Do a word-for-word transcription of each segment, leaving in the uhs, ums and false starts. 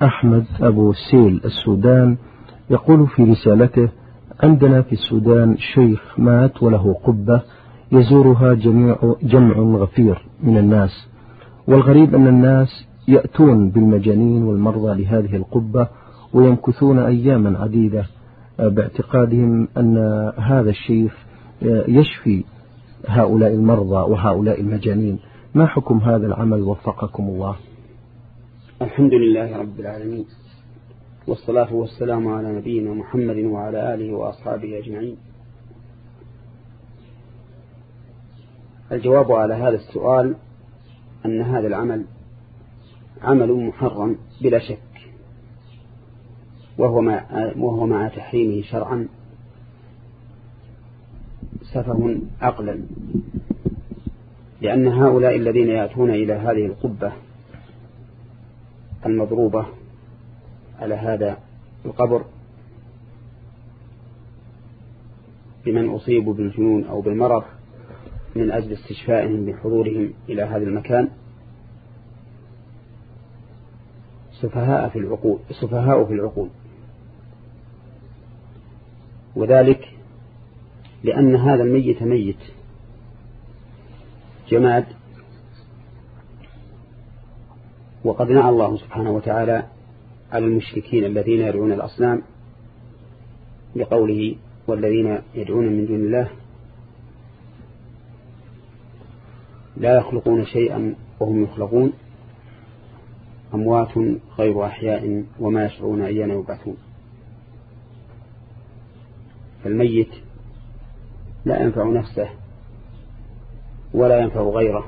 أحمد أبو سيل السودان يقول في رسالته: عندنا في السودان شيخ مات وله قبة يزورها جميع جمع غفير من الناس، والغريب أن الناس يأتون بالمجانين والمرضى لهذه القبة ويمكثون أياما عديدة باعتقادهم أن هذا الشيخ يشفي هؤلاء المرضى وهؤلاء المجانين. ما حكم هذا العمل وفقكم الله؟ الحمد لله رب العالمين، والصلاة والسلام على نبينا محمد وعلى آله وأصحابه أجمعين. الجواب على هذا السؤال أن هذا العمل عمل محرم بلا شك، وهو مع, وهو مع تحريمه شرعا سفه عقلا، لأن هؤلاء الذين يأتون إلى هذه القبة المضروبة على هذا القبر بمن أصيبوا بالجنون أو بالمرض من أجل استشفائهم بحضورهم إلى هذا المكان سفهاء في العقول سفهاء في العقول وذلك لأن هذا الميت ميت جماد، وقد نعى الله سبحانه وتعالى على المشركين الذين يدعون الأصنام بقوله: والذين يدعون من دون الله لا يخلقون شيئا وهم يخلقون أموات غير أحياء وما يشعرون أيان يبعثون. فالميت لا ينفع نفسه ولا ينفع غيره،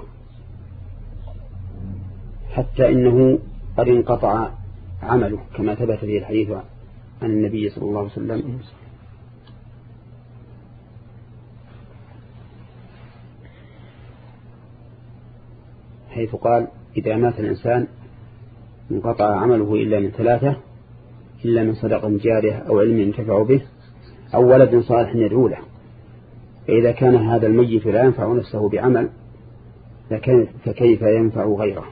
حتى إنه قد انقطع عمله كما ثبت في الحديث عن النبي صلى الله عليه وسلم حيث قال: إذا مات الإنسان انقطع عمله إلا من ثلاثة: إلا من صدقة جارية أو علم ينتفع به أو ولد صالح يدعو له. فإذا كان هذا الميت لا ينفع نفسه بعمل فكيف ينفع غيره؟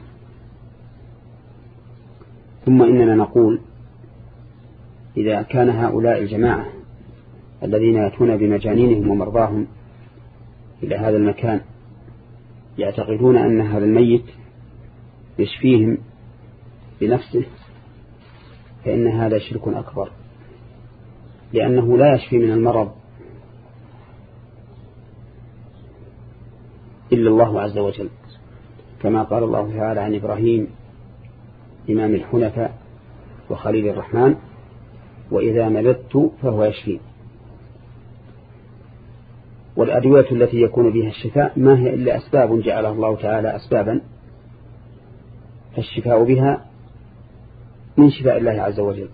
ثم إننا نقول: إذا كان هؤلاء الجماعة الذين يأتون بمجانينهم ومرضاهم إلى هذا المكان يعتقدون أن هذا الميت يشفيهم بنفسه، فإن هذا شرك أكبر، لأنه لا يشفي من المرض إلا الله عز وجل، كما قال الله تعالى عن إبراهيم إمام الحنفاء وخليل الرحمن: وإذا مرضت فهو يشفي. والأدوية التي يكون بها الشفاء ما هي إلا أسباب جعلها الله تعالى أسبابا، فالشفاء بها من شفاء الله عز وجل.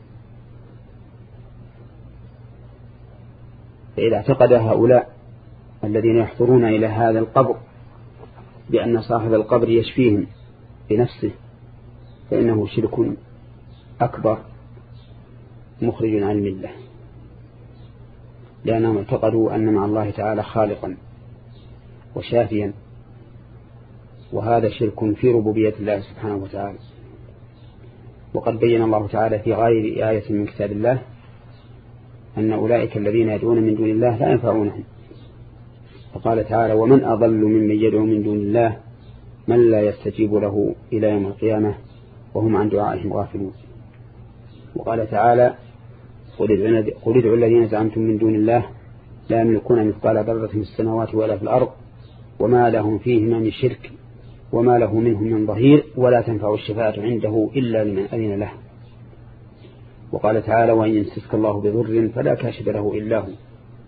فإذا اعتقد هؤلاء الذين يحضرون إلى هذا القبر بأن صاحب القبر يشفيهم بنفسه فإنه شرك أكبر مخرج عن الملة، لأنهم اعتقدوا أن مع الله تعالى خالقا وشافيا، وهذا شرك في ربوبية الله سبحانه وتعالى. وقد بين الله تعالى في غير آية من كتاب الله أن أولئك الذين يدعون من دون الله لا ينفعونهم، فقال تعالى: ومن أضل ممن يدعو من دون الله من لا يستجيب له إلى يوم القيامة وهم عن دعائهم غافلون. وقال تعالى: قل ادعوا الذين زعمتم من دون الله لا يملكون مثقال ذرة في السماوات ولا في الأرض وما لهم فيهما من شرك وما له منهم من ظهير ولا تنفع الشفاعة عنده إلا لمن أذن له. وقال تعالى: وإن يمسسك الله بضر فلا كاشف له إلا هو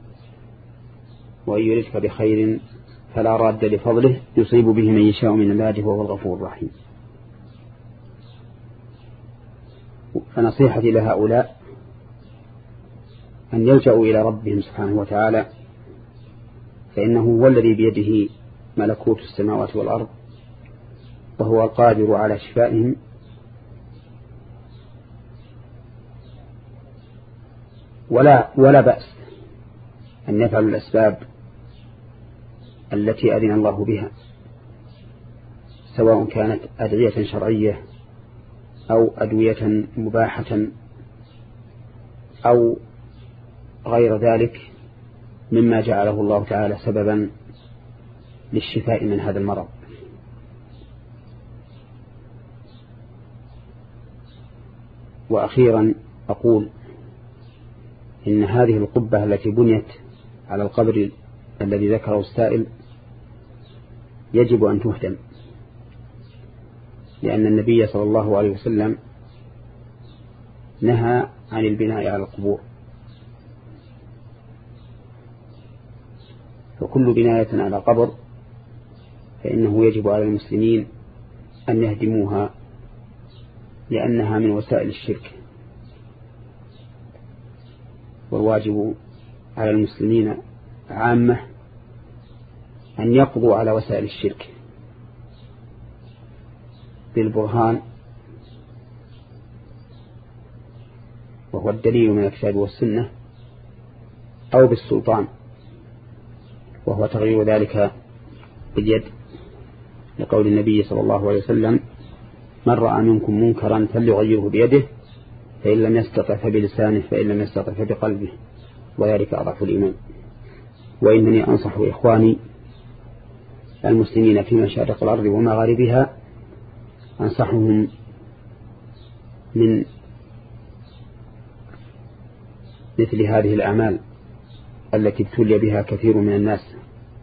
وإن يردك بخير فلا راد لفضله يصيب به من يشاء من عباده وهو الغفور الرحيم. فنصيحتي لهؤلاء أن يلجأوا إلى ربهم سبحانه وتعالى، فإنه هو الذي بيده ملكوت السماوات والأرض وهو القادر على شفائهم، ولا, ولا بأس أن يفعلوا الأسباب التي أذن الله بها، سواء كانت أدعية شرعية أو أدوية مباحة أو غير ذلك مما جعله الله تعالى سببا للشفاء من هذا المرض. وأخيرا أقول إن هذه القبة التي بنيت على القبر الذي ذكره السائل يجب أن تهدم، لأن النبي صلى الله عليه وسلم نهى عن البناء على القبور، فكل بناية على قبر فإنه يجب على المسلمين أن يهدموها، لأنها من وسائل الشرك. والواجب على المسلمين عامة أن يقضوا على وسائل الشرك بالبرهان، وهو الدليل من الكتاب والسنة، أو بالسلطان وهو تغيير ذلك باليد، لقول النبي صلى الله عليه وسلم: من رأى منكم منكرا فليغيره بيده، فإن لم يستطع فبلسانه، فإن لم يستطع فبقلبه، وذلك أضعف الإيمان. وإنني أنصح إخواني المسلمين في مشارق الأرض ومغاربها، أنصحهم من مثل هذه الأعمال التي ابتلي بها كثير من الناس،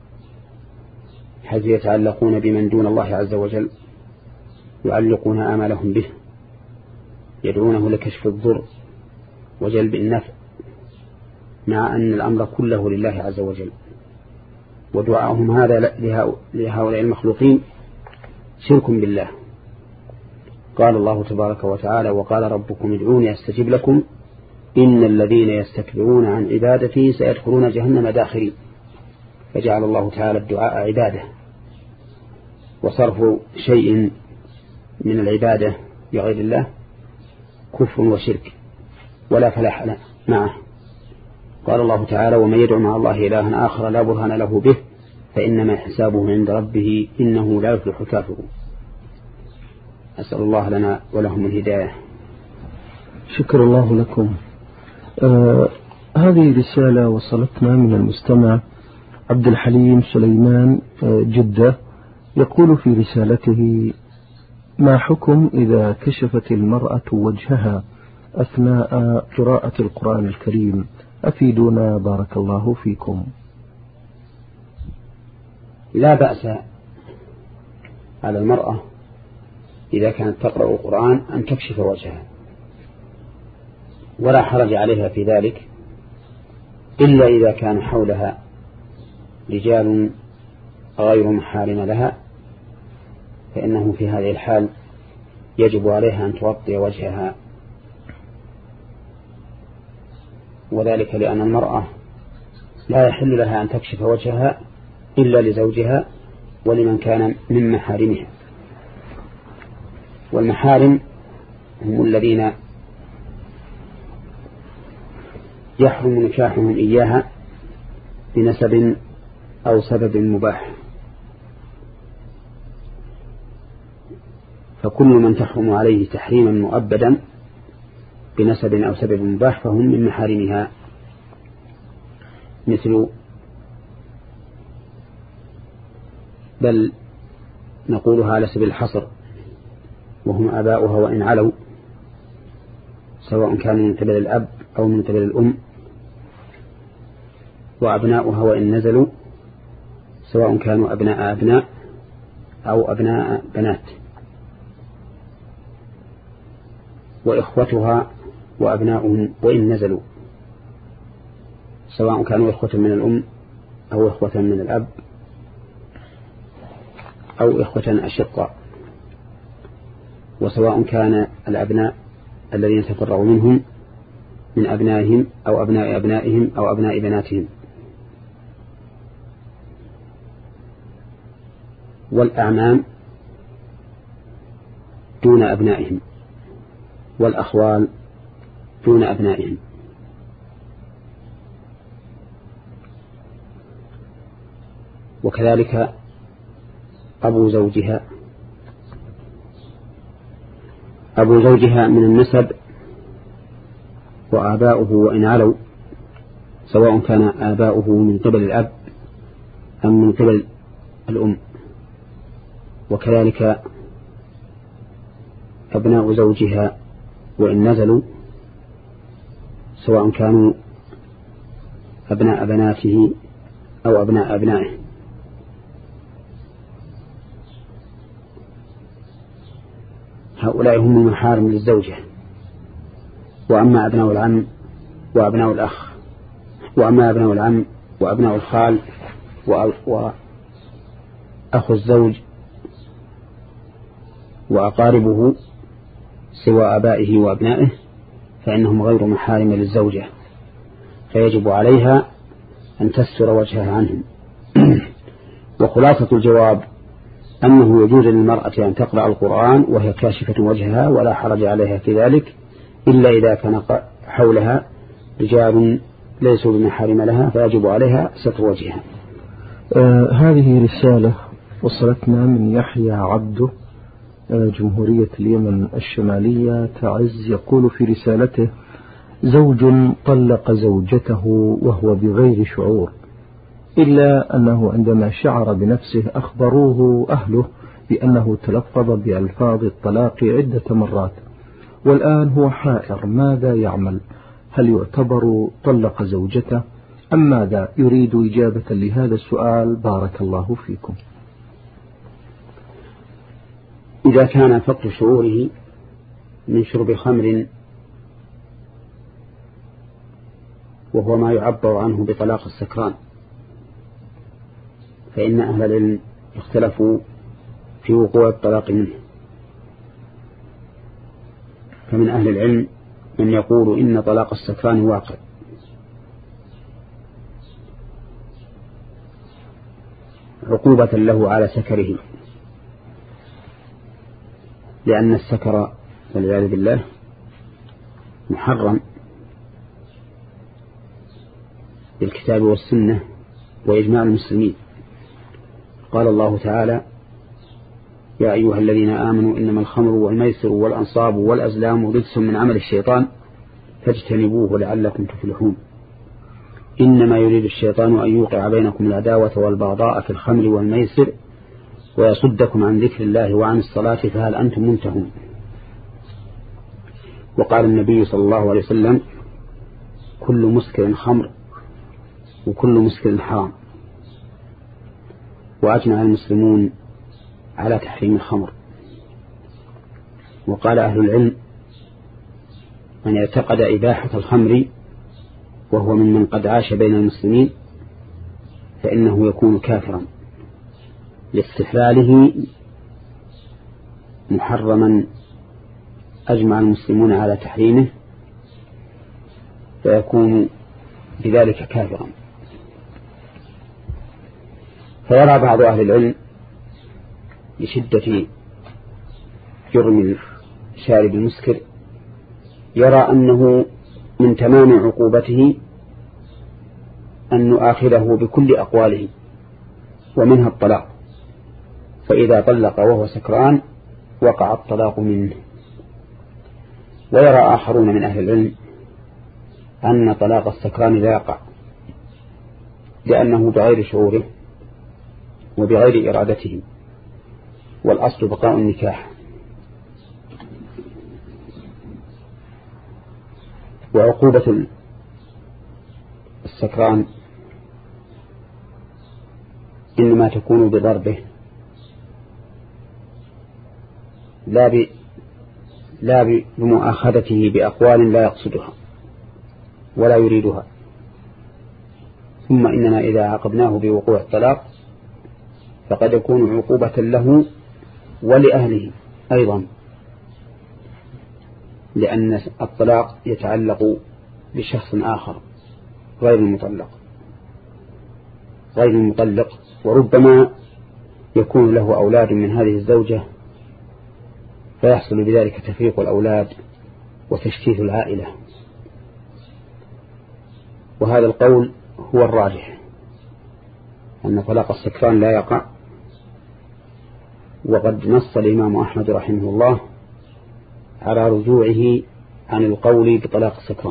حيث يتعلقون بمن دون الله عز وجل، يعلقون آمالهم به، يدعونه لكشف الضر وجلب النفع، مع أن الأمر كله لله عز وجل. ودعاءهم هذا لهؤلاء المخلوقين شرك بالله. قال الله تبارك وتعالى: وقال ربكم ادعوني أستجب لكم إن الذين يستكبرون عن عبادتي سيدخلون جهنم داخرين. فجعل الله تعالى الدعاء عبادة، وصرف شيء من العبادة بغير الله كفر وشرك ولا فلاح له معه. قال الله تعالى: ومن يدعو مع الله إلها آخر لا برهان له به فإنما حسابه عند ربه إنه لا يفلح الكافرون. أسأل الله لنا ولهم الهداية. شكر الله لكم. آه هذه رسالة وصلتنا من المستمع عبد الحليم سليمان آه جدة، يقول في رسالته: ما حكم إذا كشفت المرأة وجهها أثناء قراءة القرآن الكريم؟ أفيدونا بارك الله فيكم. لا بأس على المرأة إذا كانت تقرأ القرآن أن تكشف وجهها، ولا حرج عليها في ذلك، إلا إذا كان حولها رجال غير محارم لها، فإنه في هذه الحال يجب عليها أن تغطي وجهها، وذلك لأن المرأة لا يحل لها أن تكشف وجهها إلا لزوجها ولمن كان من محارمها. والمحارم هم الذين يحرم نكاحهم إياها بنسب أو سبب مباح، فكل من تحرم عليه تحريما مؤبدا بنسب أو سبب مباح فهم من محارمها، مثل بل نقولها على سبيل الحصر، وهم آباؤها وإن علوا، سواء كانوا من قبل الأب أو من قبل الأم، وأبناؤها وإن نزلوا، سواء كانوا أبناء أبناء أو أبناء بنات، وإخوتها وأبناؤهم وإن نزلوا، سواء كانوا إخوة من الأم أو إخوة من الأب أو إخوة أشقاء، وسواء كان الأبناء الذين تفرعوا منهم من أبنائهم أو أبناء أبنائهم أو أبناء بناتهم. والأعمام دون أبنائهم، والأخوال دون أبنائهم. وكذلك أبو زوجها أبو زوجها من النسب وآباؤه وإن علوا، سواء كان آباؤه من قبل الأب أم من قبل الأم، وكذلك أبناء زوجها وإن نزلوا، سواء كانوا أبناء بناته أو أبناء أبنائه. هؤلاء هم المحارم للزوجة. وأما أبناء العم وأبناء الأخ وأما أبناء العم وأبناء الخال وأخو الزوج وأقاربه سوى آبائه وأبنائه فإنهم غير محارم للزوجة، فيجب عليها أن تستر وجهها عنهم. وخلاصة الجواب أنه يجوز للمرأة أن تقرأ القرآن وهي كاشفة وجهها ولا حرج عليها في ذلك، إلا إذا كان حولها رجال ليسوا بمحارم لها فيجب عليها ستر وجهها. آه هذه رسالة وصلتنا من يحيى عبده، آه جمهورية اليمن الشمالية تعز، يقول في رسالته: زوج طلق زوجته وهو بغير شعور، إلا أنه عندما شعر بنفسه أخبروه أهله بأنه تلفظ بألفاظ الطلاق عدة مرات، والآن هو حائر ماذا يعمل؟ هل يعتبر طلق زوجته أم ماذا؟ يريد إجابة لهذا السؤال بارك الله فيكم. إذا كان فقد شعوره من شرب خمر وهو ما يعبر عنه بطلاق السكران، فإن أهل العلم اختلفوا في وقوع الطلاق منه. فمن أهل العلم من يقول إن طلاق السكران واقع، عقوبة له على سكره، لأن السكر والعياذ بالله محرم بالكتاب والسنة وإجماع المسلمين. قال الله تعالى: يا أيها الذين آمنوا إنما الخمر والميسر والأنصاب والأزلام رجس من عمل الشيطان فاجتنبوه لعلكم تفلحون. إنما يريد الشيطان أن يوقع بينكم العداوة والبغضاء في الخمر والميسر ويصدكم عن ذكر الله وعن الصلاة فهل أنتم منتهون. وقال النبي صلى الله عليه وسلم: كل مسكر خمر وكل مسكر حرام. وأجمع المسلمون على تحريم الخمر. وقال أهل العلم: من اعتقد إباحة الخمر وهو ممن قد عاش بين المسلمين فإنه يكون كافرا لاستحلاله محرما أجمع المسلمون على تحريمه، فيكون بذلك كافرا. فيرى بعض أهل العلم لشدة جرم شارب المسكر، يرى أنه من تمام عقوبته أن نؤاخذه بكل أقواله ومنها الطلاق، فإذا طلق وهو سكران وقع الطلاق منه. ويرى آخرون من أهل العلم أن طلاق السكران لا يقع، لأنه بغير شعوره وبغير إرادته، والأصل بقاء النكاح. وعقوبة السكران إنما تكون بضربه لا ب لا بمؤاخذته بأقوال لا يقصدها ولا يريدها. ثم إننا إذا عاقبناه بوقوع الطلاق فقد يكون عقوبة له ولأهله أيضا، لأن الطلاق يتعلق بشخص آخر غير المطلق غير المطلق وربما يكون له أولاد من هذه الزوجة، فيحصل بذلك تفريق الأولاد وتشتيت العائلة. وهذا القول هو الراجح، أن طلاق السكران لا يقع. وقد نص الإمام أحمد رحمه الله على رجوعه عن القول بطلاق السكران،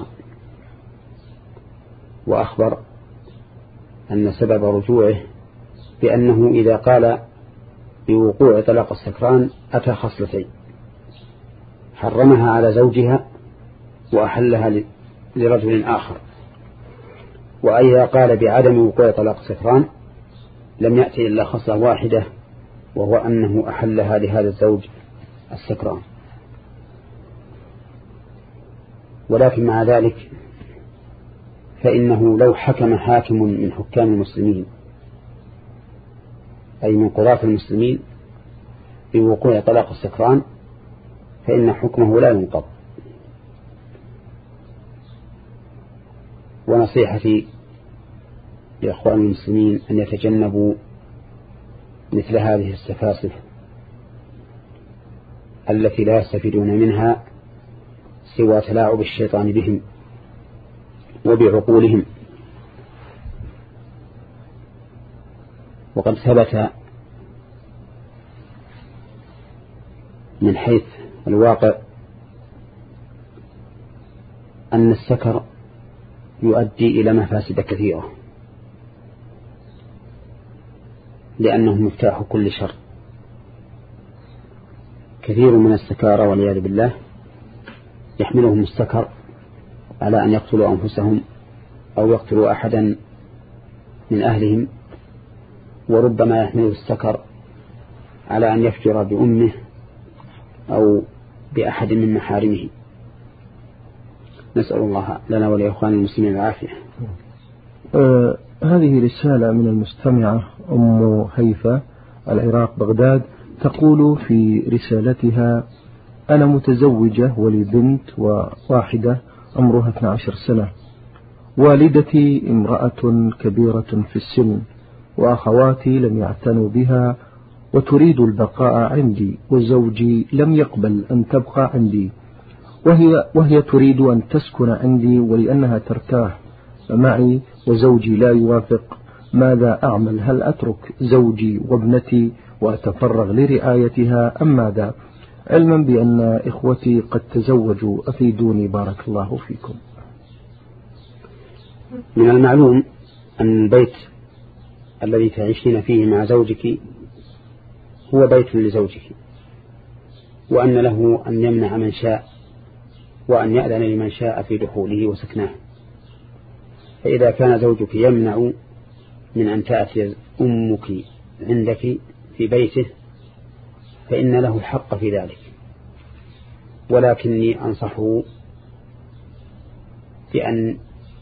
وأخبر أن سبب رجوعه بأنه إذا قال بوقوع طلاق السكران أتى خصلتين: حرمها على زوجها وأحلها لرجل آخر، وإذا قال بعدم وقوع طلاق السكران لم يأتي إلا خصلة واحدة، وهو أنه أحلها لهذا الزوج السكران. ولكن مع ذلك فإنه لو حكم حاكم من حكام المسلمين أي من قضاة المسلمين بوقوع طلاق السكران فإن حكمه لا ينقض. ونصيحتي لإخوان المسلمين أن يتجنبوا مثل هذه السفاسف التي لا يستفيدون منها سوى تلاعب الشيطان بهم وبعقولهم. وقد ثبت من حيث الواقع أن السكر يؤدي إلى مفاسد كثيرة، لأنه مفتاح كل شر. كثير من السكارى والعياذ بالله يحملهم السكر على أن يقتلوا أنفسهم أو يقتلوا أحدا من أهلهم، وربما يحمله السكر على أن يفجر بأمه أو بأحد من محارمه. نسأل الله لنا ولإخوان المسلمين العافية. آه هذه رسالة من المستمعة أم هيفا العراق بغداد، تقول في رسالتها: أنا متزوجة ولي بنت وواحدة عمرها اثنتي عشرة سنة. والدتي امرأة كبيرة في السن، وأخواتي لم يعتنوا بها وتريد البقاء عندي، وزوجي لم يقبل أن تبقى عندي، وهي, وهي تريد أن تسكن عندي ولأنها ترتاح معي، وزوجي لا يوافق. ماذا أعمل؟ هل أترك زوجي وابنتي وأتفرغ لرعايتها أم ماذا؟ علما بأن إخوتي قد تزوجوا، أفيدوني بارك الله فيكم. من المعلوم أن البيت الذي تعيشين فيه مع زوجك هو بيت لزوجك، وأن له أن يمنع من شاء وأن يأذن لمن شاء في دخوله وسكنه. فإذا كان زوجك يمنع من أن تأتي أمك عندك في بيته فإن له الحق في ذلك، ولكني أنصحه بأن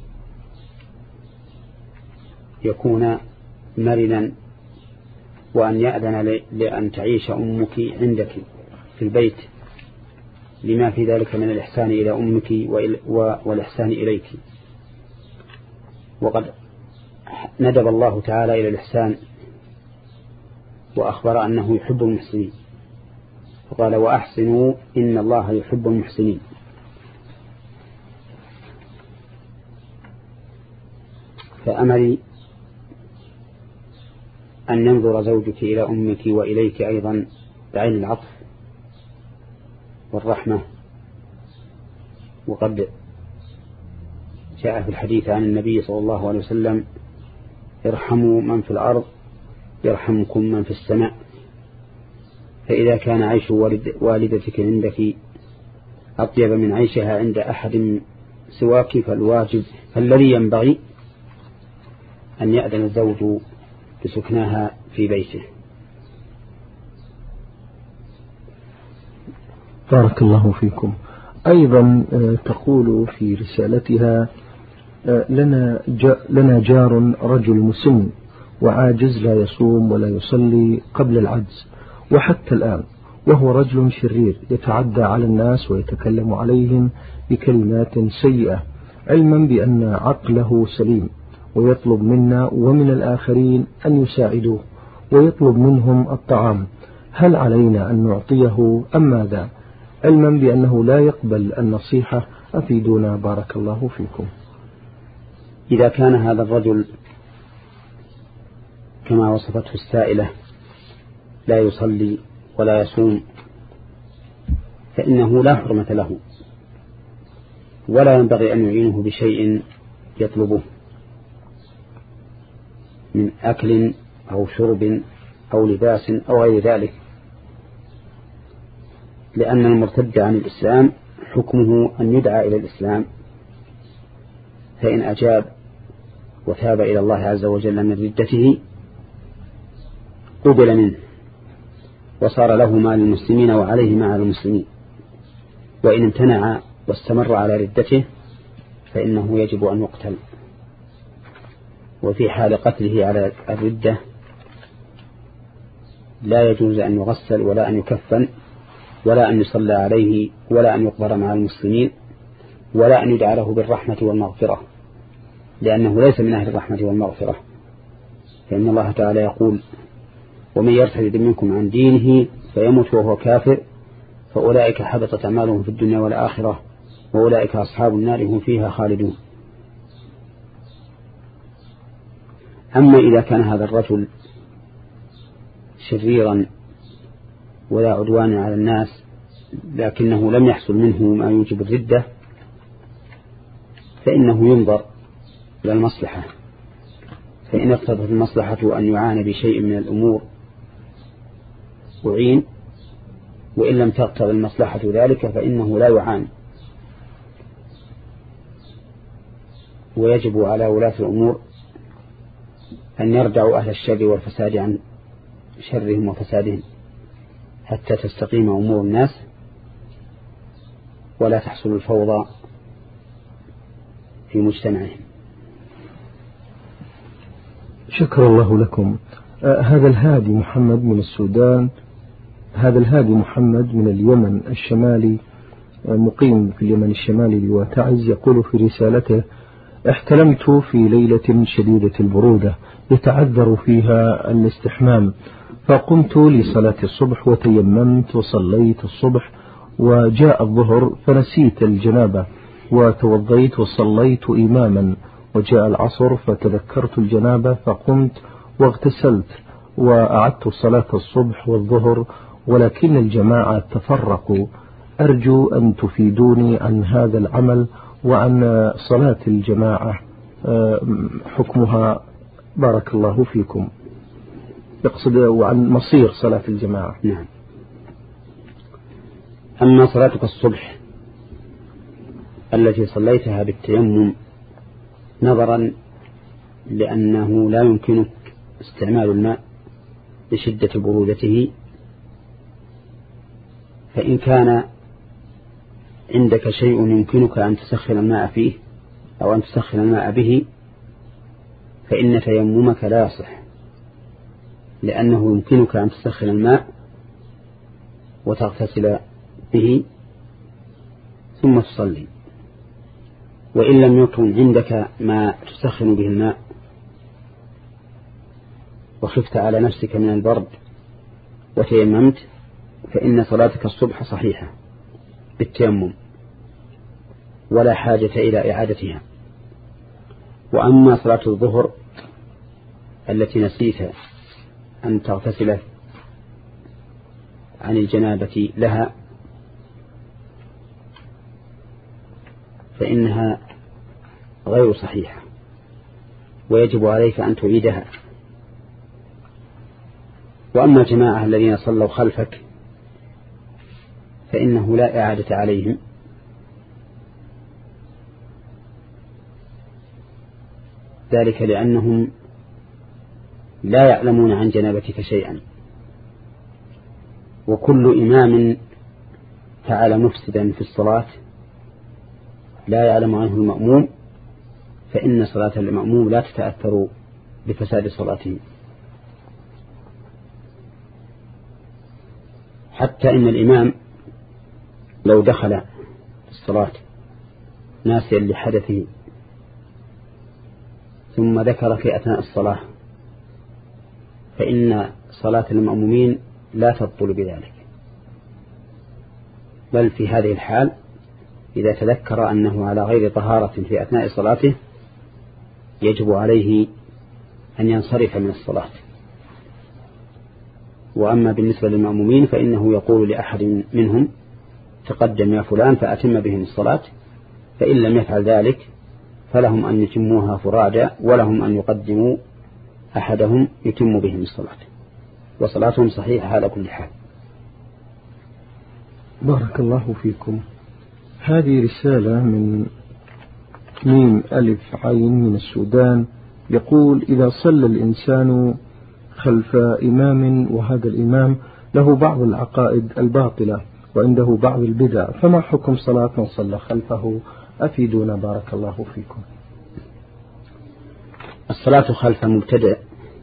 يكون مرنا وأن يأذن لأن تعيش أمك عندك في البيت، لما في ذلك من الإحسان إلى أمك والإحسان إليك. وقد ندب الله تعالى إلى الإحسان وأخبر أنه يحب المحسنين، فقال: وأحسنوا إن الله يحب المحسنين. فأمري أن ينظر زوجك إلى أمك وإليك أيضا بعين العطف والرحمة. وقد جاء في الحديث عن النبي صلى الله عليه وسلم: ارحموا من في الأرض يرحمكم من في السماء. فإذا كان عيش والد والدتك عندك أطيب من عيشها عند أحد سواك فالواجب فالذي ينبغي أن يأذن الزوج بسكناها في بيته. بارك الله فيكم. أيضا تقول في رسالتها: لنا لنا جار رجل مسن وعاجز لا يصوم ولا يصلي قبل العجز وحتى الآن، وهو رجل شرير يتعدى على الناس ويتكلم عليهم بكلمات سيئة، علما بأن عقله سليم، ويطلب منا ومن الآخرين أن يساعدوه ويطلب منهم الطعام. هل علينا أن نعطيه أم ماذا؟ علما بأنه لا يقبل النصيحة، أفيدونا بارك الله فيكم. إذا كان هذا الرجل كما وصفته السائلة لا يصلي ولا يصوم فإنه لا حرمة له، ولا ينبغي أن يعينه بشيء يطلبه من أكل أو شرب أو لباس أو غير ذلك، لأن المرتد عن الإسلام حكمه أن يدعى إلى الإسلام، فإن أجاب وتاب إلى الله عز وجل من ردته قبل منه وصار له ما للمسلمين وعليه ما على المسلمين، وإن امتنع واستمر على ردته فإنه يجب أن يقتل. وفي حال قتله على الردة لا يجوز أن يغسل ولا أن يكفن ولا أن يصلى عليه ولا أن يقبر مع المسلمين ولا أن يدعى له بالرحمة والمغفرة، لأنه ليس من أهل الرحمة والمغفرة، فإن الله تعالى يقول: ومن يرتد منكم عن دينه فيموت وهو كافر فأولئك حبطت أعمالهم في الدنيا والآخرة وأولئك أصحاب النار هم فيها خالدون. أما إذا كان هذا الرجل شريرا ولا عدوان على الناس لكنه لم يحصل منه ما يوجب الردة، فإنه ينظر إلى المصلحة، فإن اقتضت المصلحة أن يعاني بشيء من الأمور أعين، وإن لم تقتضي المصلحة ذلك فإنه لا يعاني. ويجب على ولاة الأمور أن يردعوا أهل الشر والفساد عن شرهم وفسادهم حتى تستقيم أمور الناس ولا تحصل الفوضى في مجتمعهم. شكر الله لكم. آه هذا الهادي محمد من السودان، هذا الهادي محمد من اليمن الشمالي، آه مقيم في اليمن الشمالي لواتعز، يقول في رسالته: احتلمت في ليلة شديدة البرودة يتعذر فيها الاستحمام، فقمت لصلاة الصبح وتيممت وصليت الصبح، وجاء الظهر فنسيت الجنابة وتوضيت وصليت إماما، وجاء العصر فتذكرت الجنابة فقمت واغتسلت وأعدت صلاة الصبح والظهر، ولكن الجماعة تفرقوا. أرجو أن تفيدوني عن هذا العمل وعن صلاة الجماعة حكمها، بارك الله فيكم. يقصد وعن مصير صلاة الجماعة. نعم. أما صلاتك الصبح التي صليتها بالتيمم نظرا لأنه لا يمكنك استعمال الماء لشدة برودته، فإن كان عندك شيء يمكنك أن تسخن الماء فيه أو أن تسخن الماء به فإن تيممك لا يصح، لأنه يمكنك أن تسخن الماء وتغتسل به ثم تصلي. وإن لم يكن عندك ما تسخن به الماء وخفت على نفسك من البرد وتيممت فإن صلاتك الصبح صحيحة بالتيمم ولا حاجة إلى إعادتها. وأما صلاة الظهر التي نسيت أن تغتسل عن الجنابة لها فإنها غير صحيحة ويجب عليك أن تعيدها. وأما الجماعة الذين صلوا خلفك فإنه لا إعادة عليهم، ذلك لأنهم لا يعلمون عن جنابتك شيئا، وكل إمام فعل مفسدا في الصلاة لا يعلم عنه المأموم فإن صلاة المأموم لا تتأثر بفساد صلاته. حتى إن الإمام لو دخل الصلاة ناسيا لحدثه ثم ذكر في أثناء الصلاة فإن صلاة المأمومين لا تبطل بذلك، بل في هذه الحال إذا تذكر أنه على غير طهارة في أثناء صلاته يجب عليه أن ينصرف من الصلاة. وأما بالنسبة للمأمومين فإنه يقول لأحد منهم تقدم يا فلان فأتم بهم الصلاة، فإن لم يفعل ذلك فلهم أن يتموها فرادى، ولهم أن يقدموا أحدهم يتم بهم الصلاة، وصلاتهم صحيحة على كل حال. بارك الله فيكم. هذه رسالة من ميم ألف عين من السودان، يقول: إذا صلى الإنسان خلف إمام وهذا الإمام له بعض العقائد الباطلة وعنده بعض البدع، فما حكم صلاة من صلى خلفه؟ أفيدونا بارك الله فيكم. الصلاة خلف مبتدع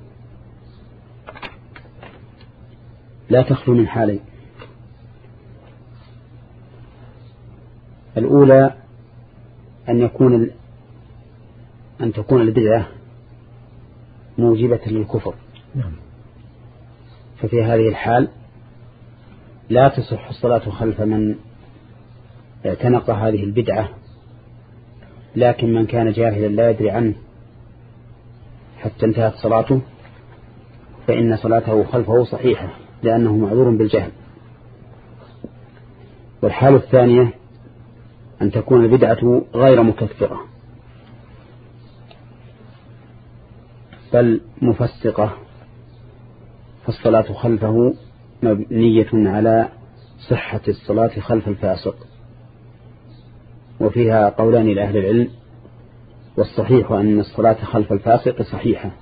لا تخلو من حالين: الأولى أن يكون أن تكون البدعة موجبة للكفر، ففي هذه الحال لا تصح الصلاة خلف من اعتنق هذه البدعة، لكن من كان جاهلا لا يدري عنه حتى انتهت صلاته فإن صلاته خلفه صحيحة لأنه معذور بالجهل. والحالة الثانية أن تكون البدعة غير مكفرة بل مفسقة، فالصلاة خلفه مبنية على صحة الصلاة خلف الفاسق، وفيها قولان لأهل العلم، والصحيح أن الصلاة خلف الفاسق صحيحة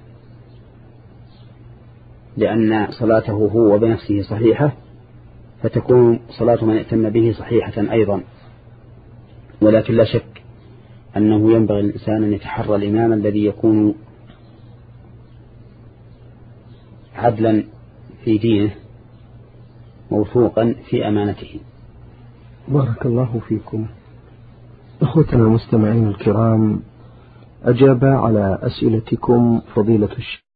لأن صلاته هو بنفسه صحيحة، فتكون صلاة من ائتم به صحيحة أيضا. ولكن لا شك أنه ينبغي الإنسان أن يتحرى الإمام الذي يكون عدلا في دينه موثوقا في أمانته. بارك الله فيكم. أخوتنا المستمعين الكرام، أجاب على أسئلتكم فضيلة الشيخ